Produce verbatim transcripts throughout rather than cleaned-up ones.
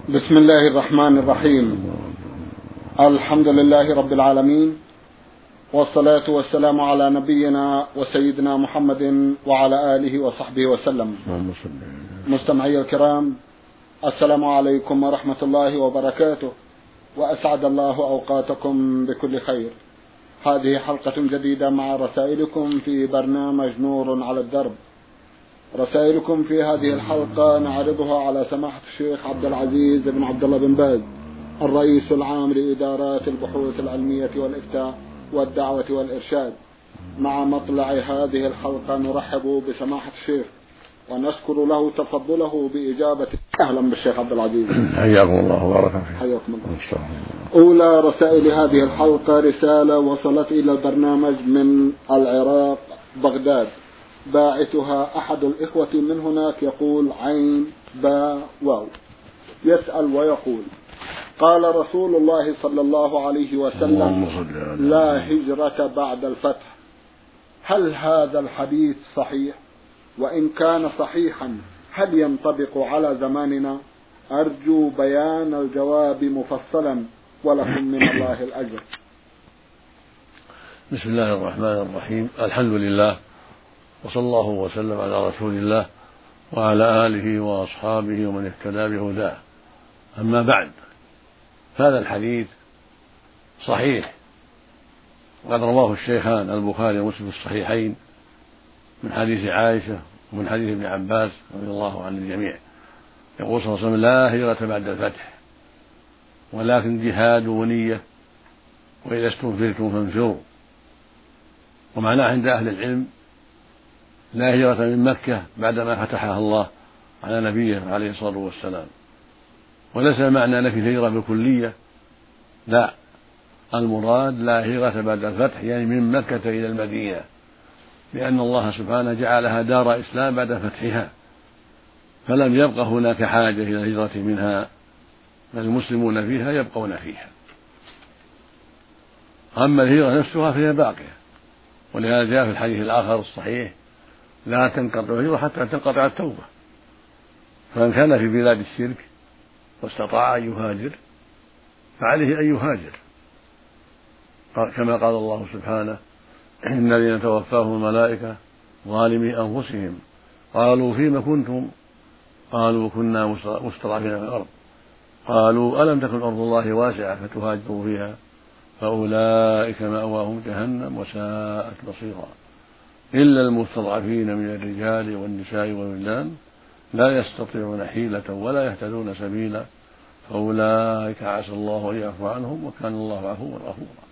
بسم الله الرحمن الرحيم. الحمد لله رب العالمين، والصلاة والسلام على نبينا وسيدنا محمد وعلى آله وصحبه وسلم. مستمعي الكرام، السلام عليكم ورحمة الله وبركاته، وأسعد الله أوقاتكم بكل خير. هذه حلقة جديدة مع رسائلكم في برنامج نور على الدرب. رسائلكم في هذه الحلقة نعرضها على سماحة الشيخ عبد العزيز بن عبد الله بن باز، الرئيس العام لإدارات البحوث العلمية والإفتاء والدعوة والإرشاد. مع مطلع هذه الحلقة نرحب بسماحة الشيخ ونشكر له تفضله بإجابة. أهلا بالشيخ عبد العزيز، حياكم الله وبارك فيك. حياكم الله. أولى رسائل هذه الحلقة رسالة وصلت إلى البرنامج من العراق بغداد، باعثها أحد الإخوة من هناك يقول عين با واو، يسأل ويقول: قال رسول الله صلى الله عليه وسلم: لا هجرة بعد الفتح. هل هذا الحديث صحيح؟ وإن كان صحيحا هل ينطبق على زماننا؟ أرجو بيان الجواب مفصلا، ولكم من الله الأجر. بسم الله الرحمن الرحيم. الحمد لله، وصلى الله وسلم على رسول الله وعلى آله وأصحابه ومن اهتدى بهداه. أما بعد، هذا الحديث صحيح، وقد رواه الشيخان البخاري ومسلم في الصحيحين من حديث عائشة ومن حديث ابن عباس رضي الله عن الجميع، يقول صلى الله عليه وسلم: لا هجرة بعد الفتح، ولكن جهاد ونية، وإذا استنفرتم فانفروا. ومعناه عند أهل العلم: لا هجرة من مكة بعدما فتحها الله على نبيه عليه الصلاة والسلام. وليس المعنى نفي الهجرة بالكلية، لا، المراد لا هجرة بعد الفتح، يعني من مكة إلى المدينة، لأن الله سبحانه جعلها دار إسلام بعد فتحها، فلم يبق هناك حاجة إلى الهجرة منها، بل المسلمون فيها يبقون فيها. أما الهجرة نفسها فهي باقية، ولهذا جاء في الحديث الآخر الصحيح: لا تنقطع الهجرة حتى تنقطع التوبة. فمن كان في بلاد الشرك واستطاع أن يهاجر فعليه أن يهاجر، كما قال الله سبحانه: إن الذين توفاهم الملائكة ظالمي أنفسهم قالوا فيم كنتم قالوا كنا مستضعفين في الأرض قالوا ألم تكن أرض الله واسعة فتهاجروا فيها فأولئك مأواهم جهنم وساءت مصيرا إلا المستضعفين من الرجال والنساء والولدان لا يستطيعون حيلة ولا يهتدون سبيلا فأولئك عسى الله أن يعفو عنهم وكان الله عفوا غفورا.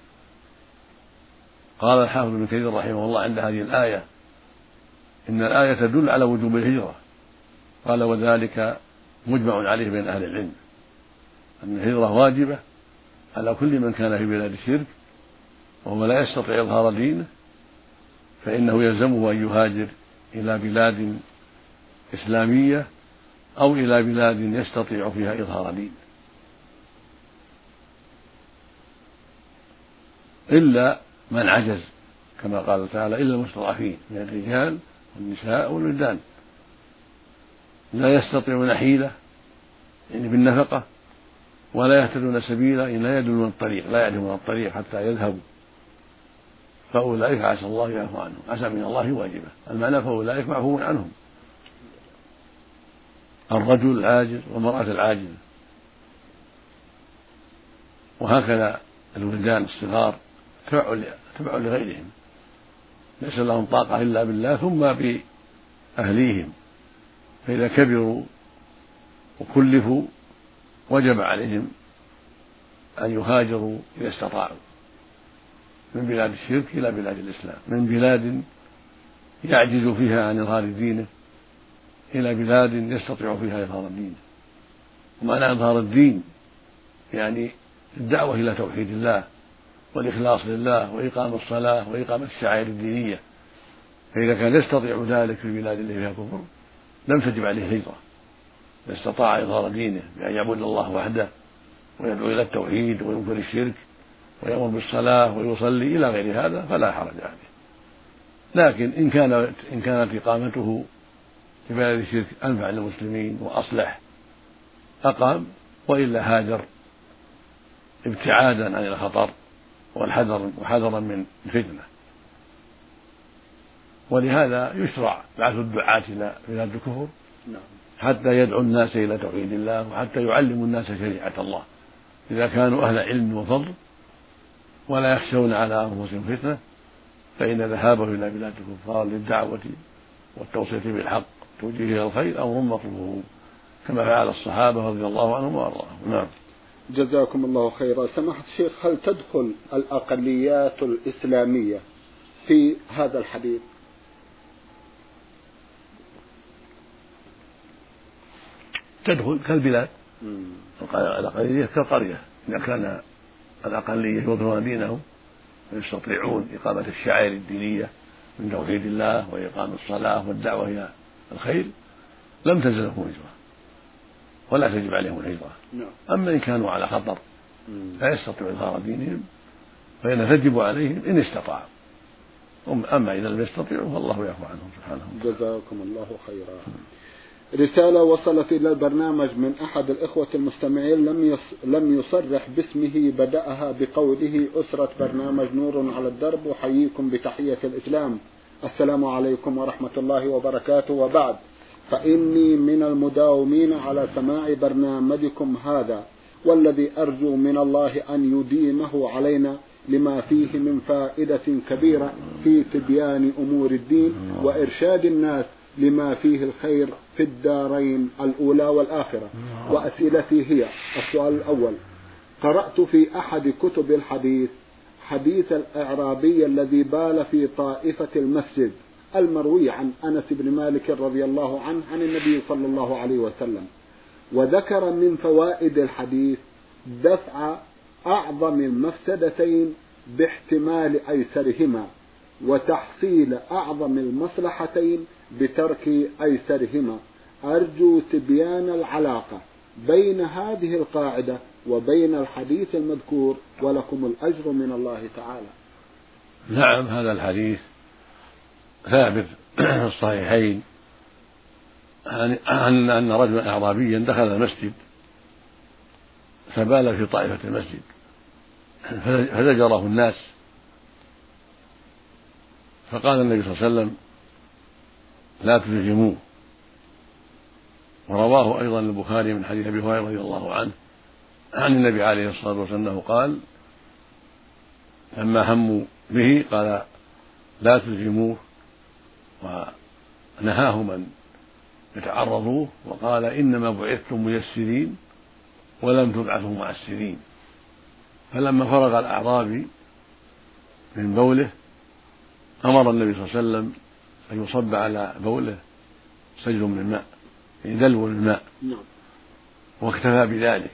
قال الحافظ ابن كثير رحمه الله عند هذه الآية: إن الآية تدل على وجوب الهجرة. قال: وذلك مجمع عليه بين أهل العلم، أن الهجرة واجبة على كل من كان في بلاد الشرك وهو لا يستطيع إظهار دينه، فإنه يلزمه أن يهاجر إلى بلاد إسلامية أو إلى بلاد يستطيع فيها إظهار دين، إلا من عجز، كما قال تعالى: إلا المستضعفين من الرجال والنساء والولدان لا يستطيعون حيلة، يعني بالنفقة، ولا يهتدون سبيلا، يعني لا يدلون الطريق، لا يعلمون الطريق حتى يذهبوا، فأولئك عسى الله يعفو عنهم. عسى من الله واجبة، المعنى فأولئك معفو عنهم، الرجل العاجز والمرأة العاجزة. وهكذا الولدان الصغار تبع لغيرهم، ليس لهم طاقة إلا بالله ثم بأهليهم، فإذا كبروا وكلفوا وجب عليهم أن يهاجروا إذا استطاعوا من بلاد الشرك إلى بلاد الإسلام، من بلاد يعجز فيها عن إظهار دينه إلى بلاد يستطيع فيها إظهار دينه. ومعنى إظهار الدين يعني الدعوة إلى توحيد الله والإخلاص لله وإقام الصلاة وإقامة الشعائر الدينية. فإذا كان يستطيع ذلك في البلاد التي فيها كفر لم تجب عليه الهجرة، إذا استطاع إظهار دينه بأن يعبد الله وحده ويدعو إلى التوحيد وينكر الشرك ويأمر بالصلاة ويصلي إلى غير هذا فلا حرج عليه. لكن إن كانت إن كانت إقامته في بلد الشرك أنفع للمسلمين وأصلح أقام، وإلا هاجر ابتعادا عن الخطر والحذر وحذرا من الفتنة. ولهذا يشرع بعث الدعاة إلى بلاد الكفر حتى يدعو الناس إلى توحيد الله وحتى يعلموا الناس شريعة الله، إذا كانوا أهل علم وفضل ولا يخشون على أنفسهم فتنة، فإن ذهابه إلى بلاد الكفار للدعوة والتوصية بالحق توجيه إلى الخير أمر مطلوب، كما فعل الصحابة رضي الله عنهم وأرضاهم. نعم. جزاكم الله خيرا. سماحة الشيخ، هل تدخل الأقليات الإسلامية في هذا الحديث؟ تدخل كالبلاد، الأقلية كالقرية، إذا كان الأقلية يظهرون دينهم ويستطيعون إقامة الشعائر الدينية من توحيد الله وإقام الصلاة والدعوة إلى الخير لم تنزل لهم هجرة ولا تجب عليهم الهجرة. أما إن كانوا على خطر لا يستطيعوا إظهار دينهم فإن تجب عليهم إن استطاعوا، أما إذا لم يستطيعوا فالله يعفو عنهم سبحانه. جزاكم الله خيرا. رسالة وصلت إلى البرنامج من أحد الإخوة المستمعين لم لم يصرح باسمه، بدأها بقوله: أسرة برنامج نور على الدرب، وحييكم بتحية الإسلام، السلام عليكم ورحمة الله وبركاته، وبعد، فإني من المداومين على سماع برنامجكم هذا، والذي أرجو من الله أن يديمه علينا لما فيه من فائدة كبيرة في تبيان أمور الدين وإرشاد الناس لما فيه الخير في الدارين الأولى والآخرة. وأسئلتي هي: السؤال الأول: قرأت في أحد كتب الحديث حديث الأعرابي الذي بال في طائفة المسجد، المروي عن أنس بن مالك رضي الله عنه عن النبي صلى الله عليه وسلم، وذكر من فوائد الحديث دفع أعظم المفسدتين باحتمال أيسرهما، وتحصيل أعظم المصلحتين بترك أيسرهما. أرجو تبيان العلاقة بين هذه القاعدة وبين الحديث المذكور، ولكم الأجر من الله تعالى. نعم، هذا الحديث ثابت في الصحيحين عن أن رجلا أعرابيا دخل المسجد فبال في طائفة المسجد فزجره الناس، فقال النبي صلى الله عليه وسلم: لا تزجموه. ورواه أيضا البخاري من حديث أبي هريرة رضي الله عنه عن النبي عليه الصلاة والسلام أنه قال لما هموا به قال: لا تزجموه، ونهاهم أن يتعرضوه، وقال: إنما بعثتم ميسرين ولم تبعثوا معسرين. فلما فرغ الأعرابي من بوله أمر النبي صلى الله عليه وسلم أن يصب على بوله سجل من الماء، دلو من الماء، واكتفى بذلك.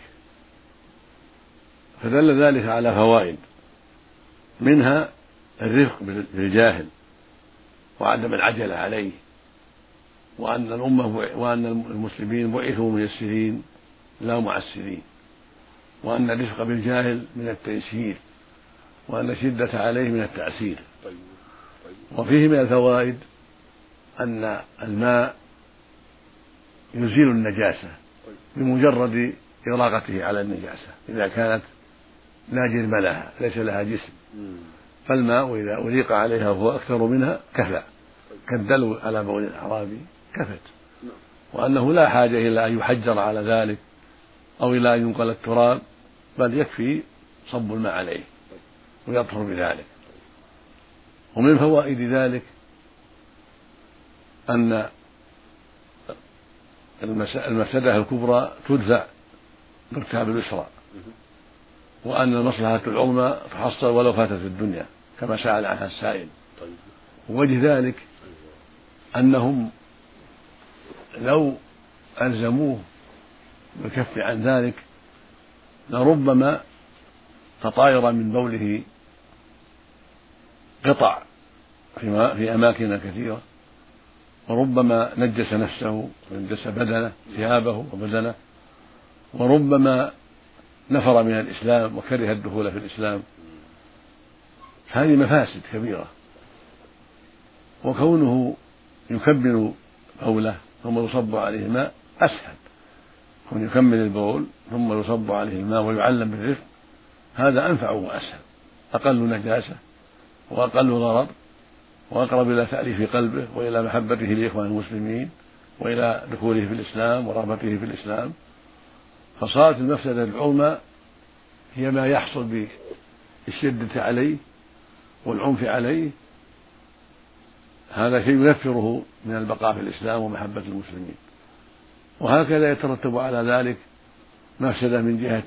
فدل ذلك على فوائد، منها الرفق بالجاهل وعدم العجلة عليه، وأن الأمة وأن المسلمين بعثوا ميسرين لا معسرين، وأن الرفق بالجاهل من التيسير، وأن الشدة عليه من التعسير. وفيه من الفوائد أن الماء يزيل النجاسة بمجرد إراقته على النجاسة إذا كانت لا جرم لها، ليس لها جسم، فالماء إذا أريق عليها وهو أكثر منها كفى، كالدلو على بول الأعرابي كفت، وأنه لا حاجة إلى أن يحجر على ذلك أو إلى أن ينقل التراب، بل يكفي صب الماء عليه ويطهر بذلك. ومن فوائد ذلك أن المفسدة الكبرى تدفع بارتكاب اليسرى، وأن المصلحة العظمى تحصل ولو فاتت الدنيا كما سأل عنها السائل. ووجه ذلك أنهم لو ألزموه بالكف عن ذلك لربما تطاير من بوله قطع في أماكن كثيرة، وربما نجس نفسه ونجس بدنه ثيابه وبدنه، وربما نفر من الإسلام وكره الدخول في الإسلام. هذه مفاسد كبيرة، وكونه يكبر بوله ثم يصب عليه ماء أسهل، كون يكمل البول ثم يصب عليه الماء ويعلم بالرفق، هذا أنفع وأسهل، أقل نجاسة وأقل ضرر وأقرب إلى تأليف قلبه وإلى محبته لإخوان المسلمين وإلى دخوله في الإسلام ورغبته في الإسلام. فصارت المفسدة العظمى هي ما يحصل بالشدة عليه والعنف عليه، هذا شيء ينفره من البقاء في الإسلام ومحبة المسلمين. وهكذا يترتب على ذلك مفسدة من جهة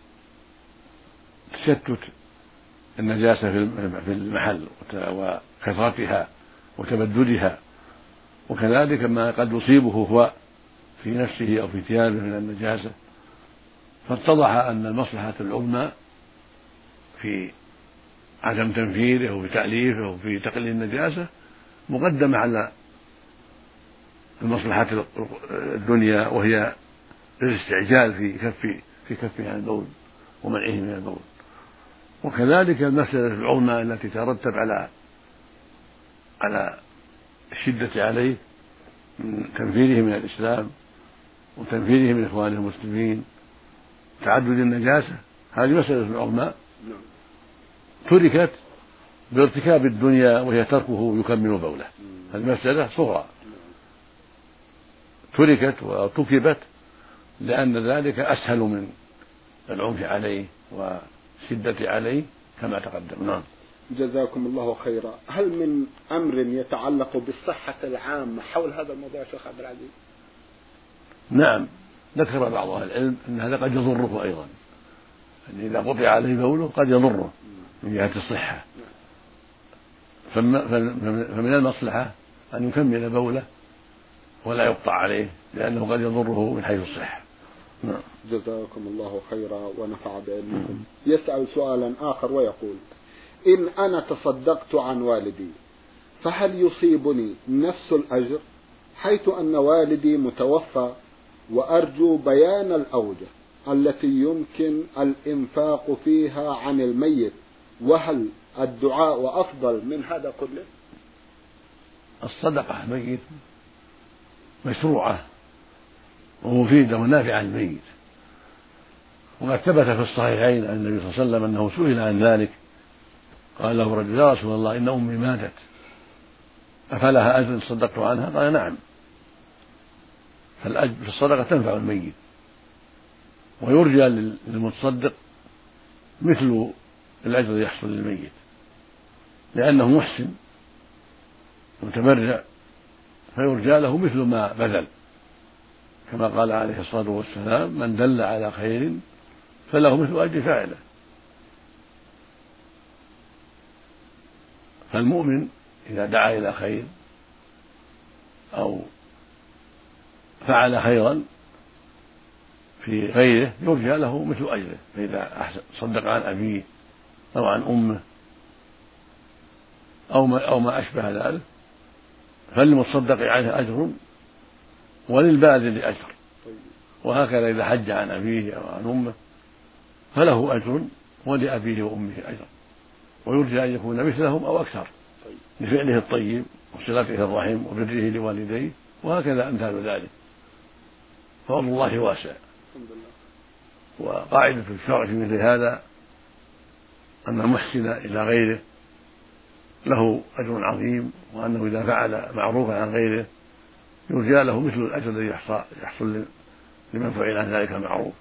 تشتت النجاسة في المحل وكثرتها وتبددها، وكذلك ما قد يصيبه هو في نفسه أو في ثيابه من النجاسة. فاتضح أن المصلحة العظمى في عدم تنفيره وفي تأليفه وفي تقليل النجاسة مقدمة على المصلحة الدنيا، وهي الاستعجال في كف في كفه عن البول ومنعه من البول. وكذلك المفسدة العظمى التي ترتب على على الشدة عليه من تنفيره من الإسلام وتنفيره من إخوانه المسلمين، تعدد النجاسة، هذه مسألة عظمى تركت بارتكاب الدنيا وهي تركه يكمل بوله. هذه مسألة صغرى تركت وارتكبت لأن ذلك أسهل من العنف عليه والشدة عليه كما تقدم. نعم. جزاكم الله خيرا. هل من أمر يتعلق بالصحة العامة حول هذا الموضوع شيخ عبد العزيز؟ نعم، ذكر بعض أهل العلم أن هذا قد يضره أيضا، يعني إذا قطع عليه بوله قد يضره من جهة الصحة، فمن المصلحة أن يكمل بوله ولا يقطع عليه لأنه قد يضره من حيث الصحة. نعم. جزاكم الله خيرا ونفع بعلمكم. يسأل سؤالا آخر ويقول: إن أنا تصدقت عن والدي فهل يصيبني نفس الأجر، حيث أن والدي متوفى وأرجو بيان الأوجه التي يمكن الإنفاق فيها عن الميت، وهل الدعاء أفضل من هذا كله؟ الصدقة الميت مشروعة ومفيدة ونافعة للميت، وقد ثبت في الصحيحين عن النبي صلى الله عليه وسلم أنه سئل عن ذلك، قال له رجل: يا رسول الله إن أمي ماتت أفلها أجر صدقت عنها؟ قال: نعم. فالأجر في الصدقة تنفع الميت، ويرجى للمتصدق مثل الأجر الذي يحصل للميت لأنه محسن متبرع، فيرجى له مثل ما بذل، كما قال عليه الصلاة والسلام: من دل على خير فله مثل أجر فاعله. فالمؤمن إذا دعا إلى خير أو فعل خيرا في غيره يرجى له مثل أجره، فإذا صدق عن أبيه أو عن أمه أو ما, أو ما أشبه ذلك فللمتصدق عليه أجر وللباذل أجر، وهكذا إذا حج عن أبيه أو عن أمه فله أجر ولأبيه وأمه أجر، ويرجى أن يكون مثلهم أو أكثر لفعله الطيب وصلته الرحم وبره لوالديه، وهكذا أمثال ذلك. فضل الله واسع. وقاعدة الشرع في مثل هذا أن المحسن إلى غيره له أجر عظيم، وأنه إذا فعل معروفا عن غيره يرجى له مثل الأجر الذي يحصل لمن فعل عن ذلك المعروف.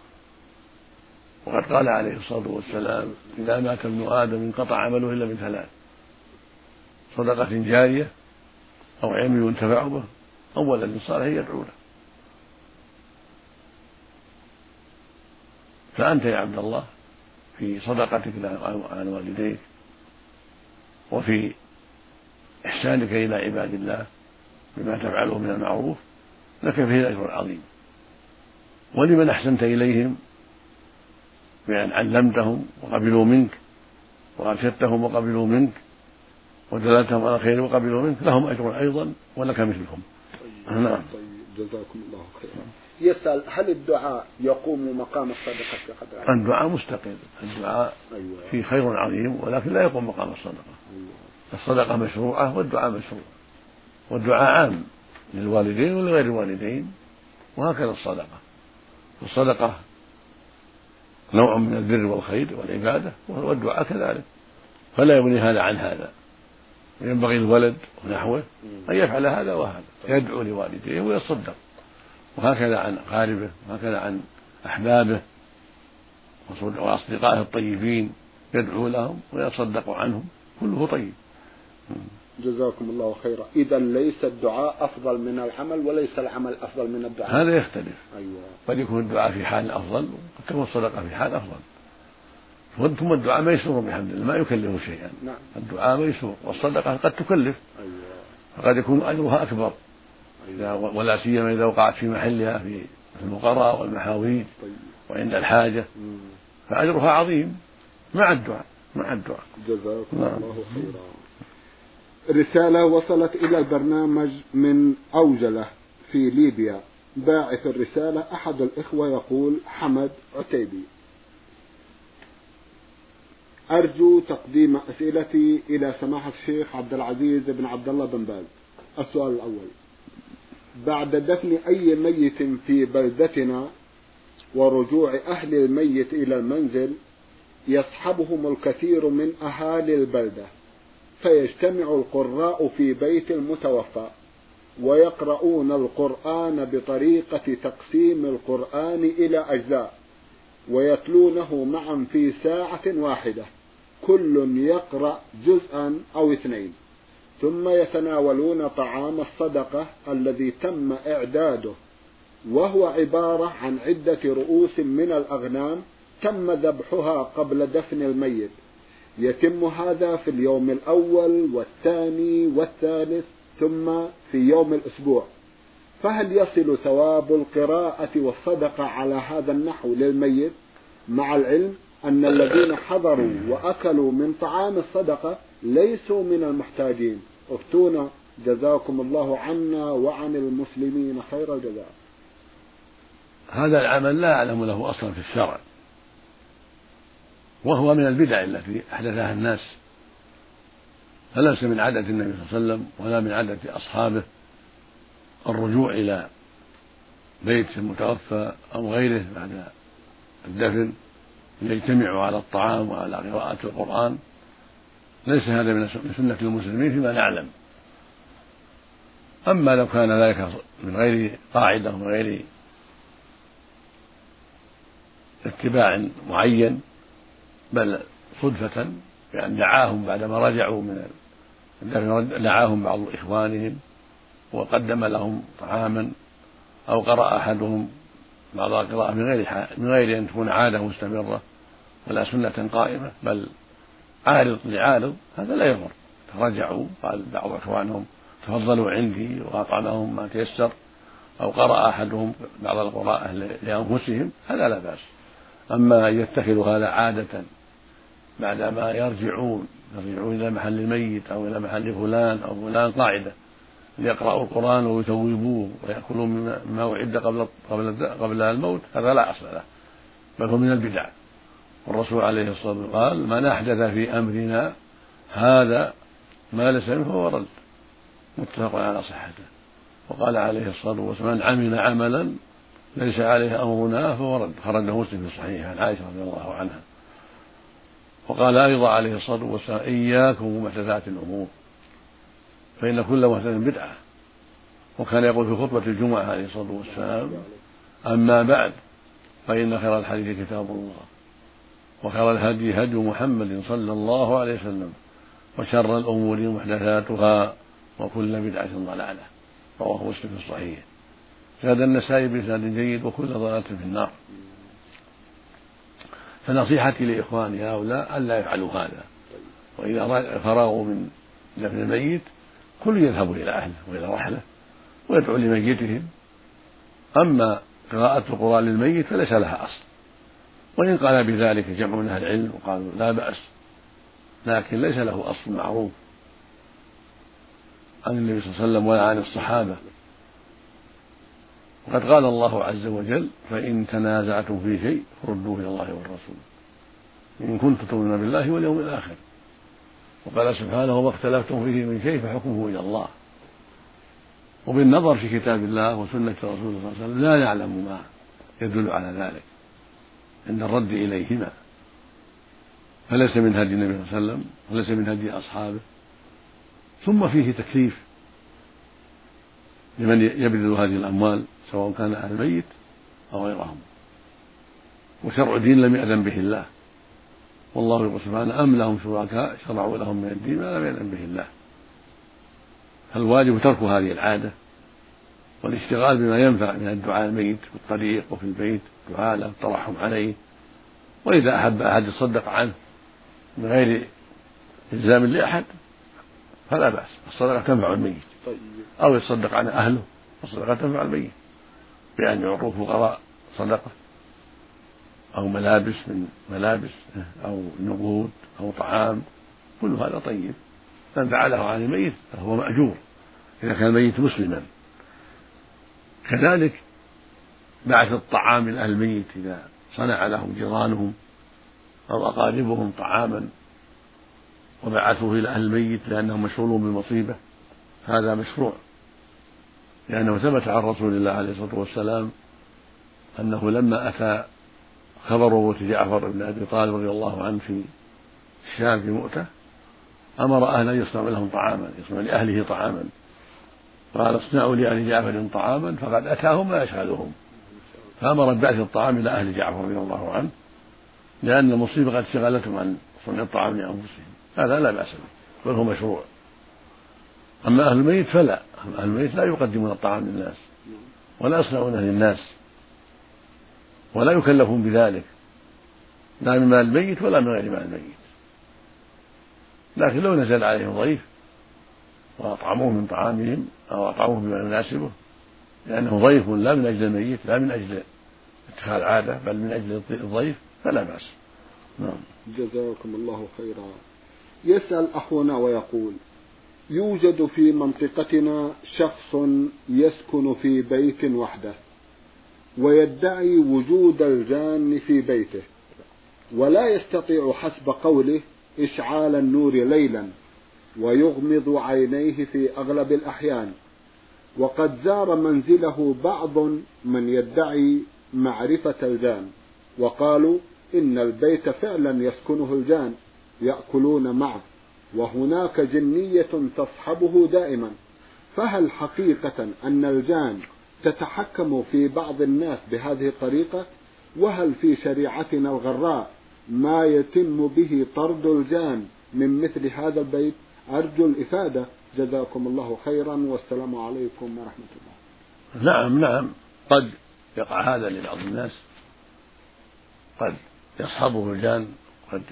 وقد قال عليه الصلاة والسلام: إذا مات ابن آدم انقطع عمله إلا من ثلاث: صدقة جارية أو علم ينتفع به أو ولد صالح يدعو له. فأنت يا عبد الله في صدقتك عن والديك وفي إحسانك إلى عباد الله بما تفعله من المعروف لك فيه الأجر العظيم، ولمن أحسنت إليهم بأن علمتهم وقبلوا منك وأرشدتهم وقبلوا منك ودللتهم على خير وقبلوا منك لهم أجر أيضا ولك مثلهم. طيب. نعم. طيب جزاكم الله خيرا. يسأل: هل الدعاء يقوم مقام الصدقة في قدر؟ الدعاء مستقل، الدعاء أيوة. فيه خير عظيم ولكن لا يقوم مقام الصدقة. أيوة. الصدقة مشروعة والدعاء مشروع، والدعاء عام للوالدين ولغير الوالدين، وهكذا الصدقة. والصدقة نوع من البر والخير والعبادة، والدعاء كذلك، فلا يغني هذا عن هذا. ينبغي الولد ونحوه أن يفعل هذا وهذا، يدعو لوالديه ويصدق، وهكذا عن أقاربه، وهكذا عن أحبابه وأصدقائه الطيبين، يدعو لهم ويصدق عنهم، كله طيب. جزاكم الله خيرا. إذا ليس الدعاء أفضل من العمل، وليس العمل أفضل من الدعاء. هذا يختلف. أيوة. قد يكون الدعاء في حال أفضل، وقد تكون الصدقة في حال أفضل. ثم الدعاء ميسور بحمد الله، ما يكلف شيئا. نعم. الدعاء ميسور، والصدقة قد تكلف. أيوة. فقد يكون أجرها أكبر. أيوة. ولا سيما إذا وقعت في محلها في الفقراء والمحاويج. طيب. وعند الحاجة. مم. فأجرها عظيم مع الدعاء مع الدعاء. جزاكم نعم. الله خيرا. رسالة وصلت إلى البرنامج من أوجلة في ليبيا. باعث الرسالة أحد الإخوة يقول: حمد عتيبي، أرجو تقديم أسئلتي إلى سماحة الشيخ عبد العزيز بن عبد الله بن باز. السؤال الأول: بعد دفن أي ميت في بلدتنا ورجوع أهل الميت إلى المنزل يصحبهم الكثير من أهالي البلدة، فيجتمع القراء في بيت المتوفى ويقرؤون القرآن بطريقة تقسيم القرآن إلى أجزاء، ويتلونه معا في ساعة واحدة، كل يقرأ جزءا أو اثنين، ثم يتناولون طعام الصدقة الذي تم إعداده، وهو عبارة عن عدة رؤوس من الأغنام تم ذبحها قبل دفن الميت. يتم هذا في اليوم الأول والثاني والثالث، ثم في يوم الأسبوع. فهل يصل ثواب القراءة والصدقة على هذا النحو للميت، مع العلم أن الذين حضروا وأكلوا من طعام الصدقة ليسوا من المحتاجين؟ افتونا جزاكم الله عنا وعن المسلمين خير الجزاء. هذا العمل لا أعلم له أصلا في الشرع، وهو من البدع التي أحدثها الناس، فليس من عادة النبي صلى الله عليه وسلم ولا من عادة أصحابه الرجوع إلى بيت المتوفى أو غيره بعد الدفن ليجتمعوا على الطعام وعلى قراءة القرآن. ليس هذا من سنة المسلمين فيما نعلم. أما لو كان ذلك من غير قاعدة ومن غير اتباع معين، بل صدفة، بأن دعاهم بعدما رجعوا من الدفن، دعاهم بعض إخوانهم وقدم لهم طعاما، أو قرأ أحدهم بعض القراءة من غير من غير أن تكون عادة مستمرة ولا سنة قائمة، بل عارض لعارض، هذا لا يضر. رجعوا قال بعض إخوانهم تفضلوا عندي وأطعمهم ما تيسر، أو قرأ أحدهم بعض القراءة لأنفسهم، هذا لا بأس. أما يتخذ هذا عادة بعدما يرجعون يرجعون إلى محل الميت أو إلى محل فلان أو فلان قاعدة ليقرأوا القرآن ويتوبوه ويأكلوا مما أعد قبل قبل قبل الموت، هذا لا أصل له، بل هو من البدع. والرسول عليه الصلاة والسلام قال: من أحدث في أمرنا هذا ما ليس منه فهو رد، متفق على صحته. وقال عليه الصلاة والسلام: من عمل عملا ليس عليه أمرنا فهو رد، خرجه مسلم في صحيحه عن عائشة رضي الله عنها. وقال أيضا عليه الصلاة والسلام: إياكم ومحدثات الأمور فإن كل محدثة بدعة. وكان يقول في خطبة الجمعة عليه الصلاة والسلام: أما بعد فإن خير الحديث كتاب الله، وخير الهدي هدي محمد صلى الله عليه وسلم، وشر الأمور محدثاتها، وكل بدعة ضلالة. رواه مسلم في الصحيح. زاد النسائي بإسناد جيد: وكل ضلالة في النار. فنصيحتي لإخواني هؤلاء ألا يفعلوا هذا، وإذا فرغوا من دفن الميت كل يذهبوا إلى أهله وإلى رحله ويدعو لميتهم. أما قراءة القرآن للميت فليس لها أصل، وإن قال بذلك جمع من أهل العلم وقالوا لا بأس، لكن ليس له أصل معروف عن النبي صلى الله عليه وسلم ولا عن الصحابة. وقد قال الله عز وجل: فإن تنازعتم في شيء فردوه إلى الله والرسول إن كنتم تؤمنون بالله واليوم الآخر. وقال سبحانه: وما اختلفتم فيه من شيء فحكمه إلى الله. وبالنظر في كتاب الله وسنة رسوله صلى الله عليه وسلم لا نعلم ما يدل على ذلك عند الرد إليهما، فليس من هدي النبي صلى الله عليه وسلم وليس من هدي أصحابه. ثم فيه تكليف لمن يبذل هذه الأموال سواء كان أهل الميت أو غيرهم، وشرع دين لم يأذن به الله، والله يقول سبحانه أم لهم شركاء شرعوا لهم من الدين ما لم يأذن به الله. فالواجب ترك هذه العادة والاشتغال بما ينفع من الدعاء الميت في الطريق وفي البيت، دعاء له الترحم عليه، وإذا أحب أحد يصدق عنه من غير إلزام لأحد فلا بأس، الصدقة تنفع الميت، أو يتصدق عن أهله الصدقة تنفع الميت بأن يعطوا فقراء صدقة أو ملابس من ملابس أو نقود أو طعام، كل هذا طيب، من فعله عن الميت فهو مأجور إذا كان الميت مسلما. كذلك بعث الطعام إلى أهل الميت إذا صنع لهم جيرانهم أو أقاربهم طعاما وبعثوه إلى أهل الميت لأنهم مشغولون بالمصيبة، هذا مشروع، لأنه ثبت عن رسول الله عليه الصلاة والسلام أنه لما أتى خبر موت جعفر بن أبي طالب رضي الله عنه في الشام في مؤتة أمر أهله يصنع لهم طعاما، يصنع لأهله طعاما، قال اصنعوا لأهل جعفر طعاما فقد أتاهم ما يشغلهم، فأمر ببعث الطعام إلى أهل جعفر رضي الله عنه لأن المصيبة قد شغلتهم عن صنع الطعام لأنفسهم، هذا لا بأس به بل هو مشروع. أما أهل الميت فلا، أهل الميت لا يقدمون الطعام للناس ولا يصنعونه للناس ولا يكلفون بذلك لا من مال الميت ولا من غير مال الميت، لكن لو نزل عليهم ضيف وأطعموه من طعامهم أو أطعموه بما يناسبه لأنه ضيف لا من أجل الميت لا من أجل اتخاذ عادة بل من أجل الضيف فلا بأس. نعم. جزاكم الله خيرا. يسأل أخونا ويقول: يوجد في منطقتنا شخص يسكن في بيت وحده ويدعي وجود الجان في بيته، ولا يستطيع حسب قوله إشعال النور ليلا، ويغمض عينيه في أغلب الأحيان، وقد زار منزله بعض من يدعي معرفة الجان وقالوا إن البيت فعلا يسكنه الجان يأكلون معه وهناك جنية تصحبه دائما، فهل حقيقة أن الجان تتحكم في بعض الناس بهذه الطريقة؟ وهل في شريعتنا الغراء ما يتم به طرد الجان من مثل هذا البيت؟ أرجو الإفادة، جزاكم الله خيرا والسلام عليكم ورحمة الله. نعم نعم قد يقع هذا لبعض الناس، قد يصحبه الجان، قد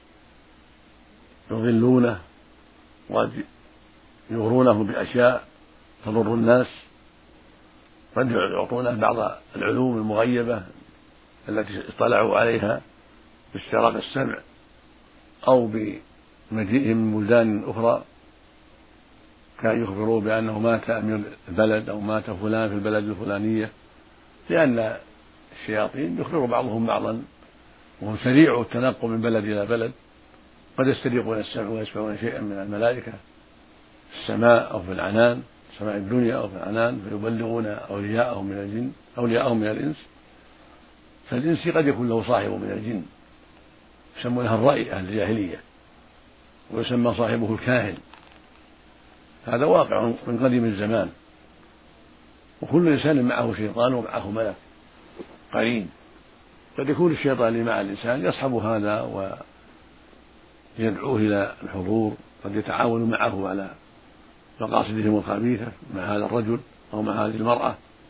يضلونه، قد يغرونه بأشياء تضر الناس، قد يعطونه بعض العلوم المغيبة التي اطلعوا عليها باستراق السمع أو بمجيئهم من بلدان أخرى كان يخبروا بأنه مات أمير البلد أو مات فلان في البلد الفلانية، لأن الشياطين يخبر بعضهم بعضا وهم سريع التنقل من بلد إلى بلد، قد يستريقون السمع ويسمعون شيئا من الملائكة في السماء أو في العنان، سماء الدنيا أو في العنان، فيبلغون أولياءهم من الجن أولياءهم من الإنس. فالإنس قد يكون له صاحب من الجن يسمونها الرأي أهل الجاهلية، ويسمى صاحبه الكاهن، هذا واقع من قديم الزمان، وكل إنسان معه شيطان ومعه ملك قرين، قد يكون الشيطان اللي مع الإنسان يصحب هذا ويدعوه إلى الحضور، قد يتعاون معه على مقاصدهم الخبيثة مع هذا الرجل أو مع هذه المرأة،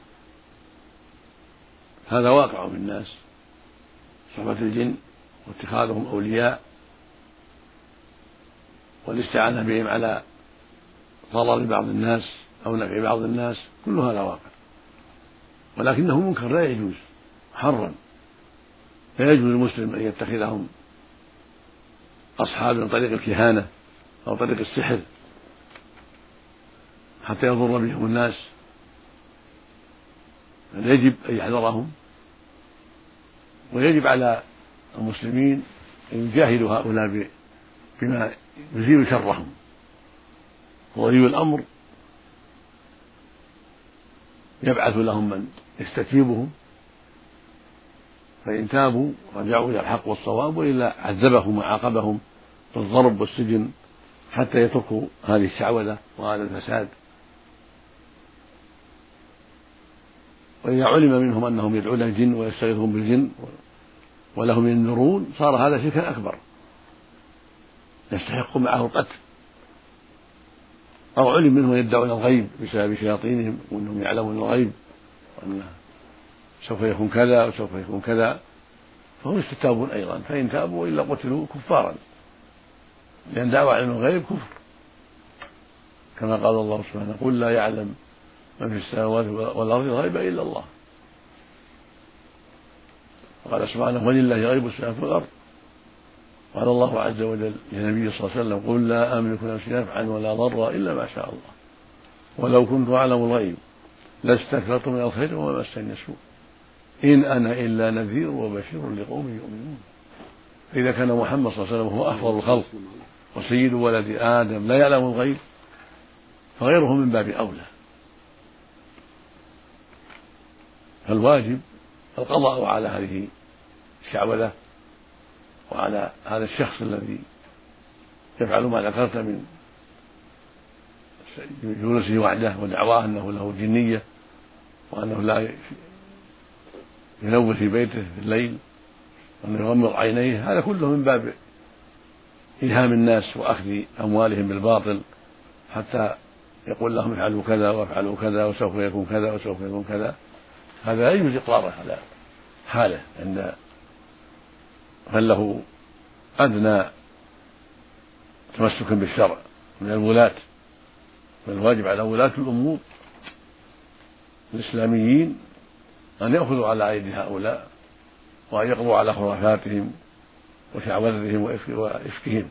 هذا واقع من الناس، صحبة الجن واتخاذهم أولياء والاستعانة بهم على ضرر بعض الناس أو نفع بعض الناس، كل هذا واقع، ولكنه منكر لا يجوز حرا، لا يجوز للمسلم أن يتخذهم أصحاب من طريق الكهانة أو طريق السحر حتى يضر بهم الناس، يجب أن يحذرهم، ويجب على المسلمين أن يجاهدوا هؤلاء بما يزيل شرهم، وولي الأمر يبعث لهم من يستتيبهم فإن تابوا رجعوا إلى الحق والصواب، وإلا عذبهم وعاقبهم بالضرب والسجن حتى يتركوا هذه الشعوذة وهذا الفساد. وإذا علم منهم أنهم يدعون الجن ويستغيثون بالجن ولهم ينذرون صار هذا شركا أكبر يستحق معه القتل. أو علم منهم يدعون الغيب بسبب شياطينهم وأنهم يعلمون الغيب وأن سوف يكون كذا وسوف يكون كذا، فهم يستتابون أيضا، فإن تابوا وإلا قتلوا كفارا، لأن دعوى علم الغيب كفر، كما قال الله سبحانه: قل لا يعلم من في السماوات والأرض الغيب إلا الله. وقال سبحانه: ولله غيب السماوات والأرض. قال الله عز وجل للنبي صلى الله عليه وسلم: قل لا أملك نفسي نفعا ولا ضرا إلا ما شاء الله، ولو كنت أعلم الغيب لاستكثرت من الخير وما مسني السوء، إن أنا إلا نذير وبشير لقوم يؤمنون. إذا كان محمد صلى الله عليه وسلم هو أفضل الخلق وسيد ولد آدم لا يعلم الغيب، فغيره من باب أولى. فالواجب القضاء على هذه الشعوذة وعلى هذا الشخص الذي يفعل ما ذكرت من جلوسه وحده ودعواه أنه له جنية وأنه لا ينور في بيته في الليل وأنه يغمض عينيه، هذا كله من باب إيهام الناس وأخذ أموالهم بالباطل، حتى يقول لهم افعلوا كذا وافعلوا كذا وسوف يكون كذا وسوف يكون كذا. هذا لا يجوز إقراره على حاله عند من له أدنى تمسكا بالشرع من الولاة. فالواجب على ولاة الأمور الإسلاميين أن يأخذوا على أيدي هؤلاء وأن يقضوا على خرافاتهم وشعوذتهم وإفكهم.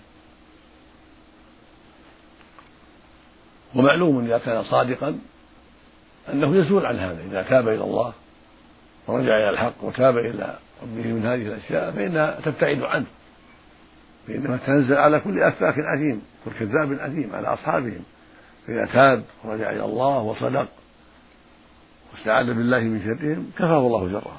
ومعلوم إذا كان صادقا أنه يزول عن هذا، إذا تاب إلى الله ورجع إلى الحق وتاب إلى ربه من هذه الأشياء فإنها تبتعد عنه، فإنما تنزل على كل أفاك أثيم، كل كذاب أثيم على أصحابهم. فإذا تاب ورجع إلى الله وصدق واستعاذ بالله من شرهم كفاه الله شرهم.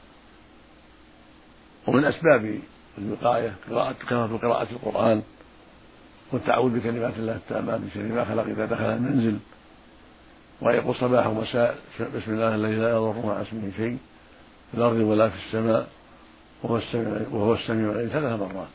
ومن أسباب الوقاية قراءة كثرة قراءة القرآن والتعوذ بكلمات الله التامات من شر ما خلق إذا دخل المنزل، ويقول صباح ومساء بسم الله الذي لا يضر مع اسمه شيء في الأرض ولا في السماء وهو السميع وهو السميع العليم ثلاث مرات،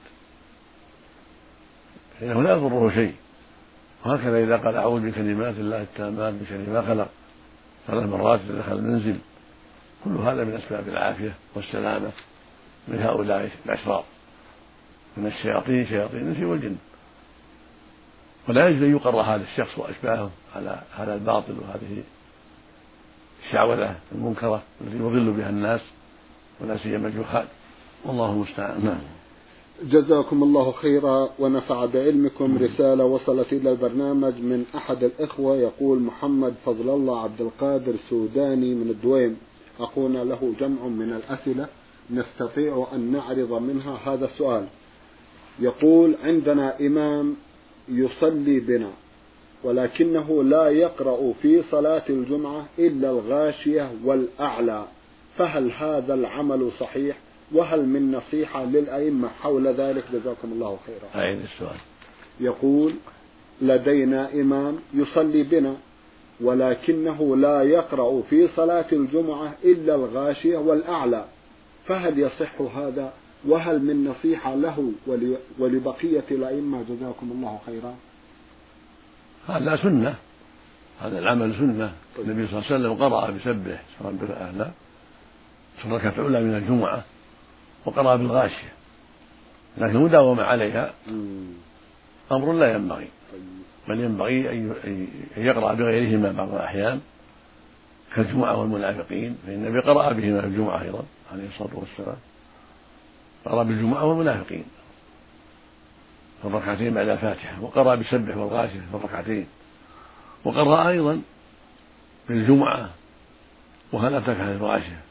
فإنه لا يضره شيء. وهكذا إذا قال أعوذ بكلمات الله التامات من شر ما خلق ثلاث مرات إذا دخل المنزل، كل هذا من أسباب العافية والسلامة من هؤلاء الأشرار من الشياطين شياطين الإنس والجن. ولا يجوز أن يقر هذا الشخص وأشباهه على هذا الباطل وهذه الشعوذة المنكرة التي يضل بها الناس ولا سيما الجهال، والله المستعان. نعم. جزاكم الله خيرا ونفع بعلمكم. رسالة وصلت إلى البرنامج من أحد الإخوة يقول: محمد فضل الله عبد القادر سوداني من الدويم، أخونا له جمع من الأسئلة نستطيع أن نعرض منها هذا السؤال. يقول: عندنا إمام يصلي بنا ولكنه لا يقرأ في صلاة الجمعة إلا الغاشية والأعلى، فهل هذا العمل صحيح؟ وهل من نصيحة للأئمة حول ذلك؟ جزاكم الله خيرا. أعيد السؤال. يقول: لدينا إمام يصلي بنا ولكنه لا يقرأ في صلاة الجمعة إلا الغاشية والأعلى، فهل يصح هذا؟ وهل من نصيحة له ولبقية الأئمة؟ جزاكم الله خيرا. هذا سنة، هذا العمل سنة. النبي صلى الله عليه وسلم قرأ بسبح سواء بالأعلى في الركعة الأولى من الجمعة، وقرأ بالغاشية، لكن مداومة عليها أمر لا ينبغي، بل ينبغي أن يقرأ بغيرهما بعض الأحيان كالجمعة والمنافقين، فإن النبي قرأ بهما في الجمعة أيضا عليه الصلاة والسلام، قرأ بالجمعة والمنافقين في الركعتين بعد الفاتحة، وقرأ بسبح والغاشية في الركعتين، وقرأ أيضا بالجمعة وهل أتاك حديث الغاشية.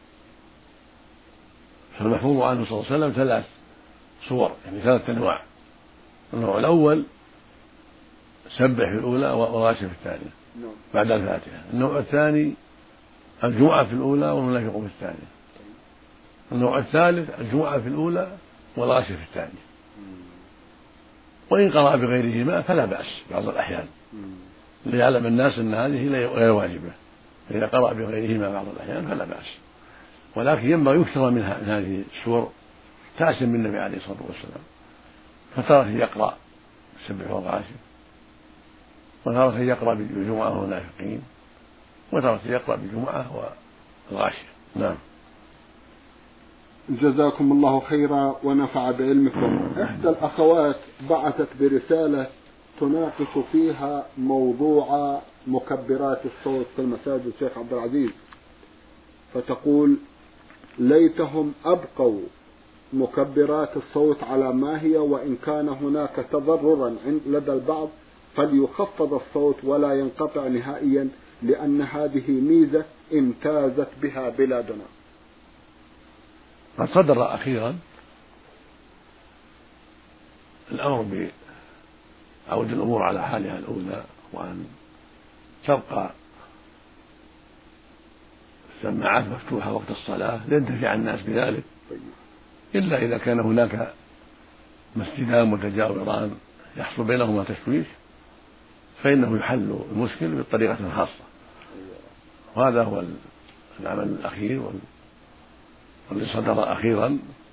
فالمحفوظ عنه صلى الله عليه وسلم ثلاث صور، يعني ثلاث أنواع. النوع الأول سبح في الأولى والغاشية في الثانية بعد الفاتحة. النوع الثاني الجمعة في الأولى والمنافق في الثانية. النوع الثالث الجمعة في الأولى والغاشية في الثانية، وإن قرأ بغيرهما فلا بأس بعض الأحيان ليعلم الناس أن هذه غير واجبة، فإذا قرأ بغيرهما بعض الأحيان فلا بأس، ولكن ينبغي يكثر من هذه السور تأسم من النبي عليه الصلاة والسلام، فترة يقرأ السبح والغاشية، وترة يقرأ بالجمعة والمنافقين، وترة يقرأ بالجمعة والغاشية. نعم. جزاكم الله خيرا ونفع بعلمكم. إحدى الأخوات بعثت برسالة تناقش فيها موضوع مكبرات الصوت في المساجد شيخ عبد العزيز، فتقول: ليتهم أبقوا مكبرات الصوت على ما هي، وإن كان هناك تضررا لدى البعض فليخفض الصوت ولا ينقطع نهائيا، لأن هذه ميزة امتازت بها بلادنا. قد صدر أخيرا الأمر بعود الأمور على حالها الأولى، وأن تبقى السماعات مفتوحة وقت الصلاة لينتفع الناس بذلك، إلا إذا كان هناك مسجدان متجاوران يحصل بينهما تشويش فإنه يحل المشكل بطريقة خاصة، وهذا هو العمل الأخير والذي صدر أخيرا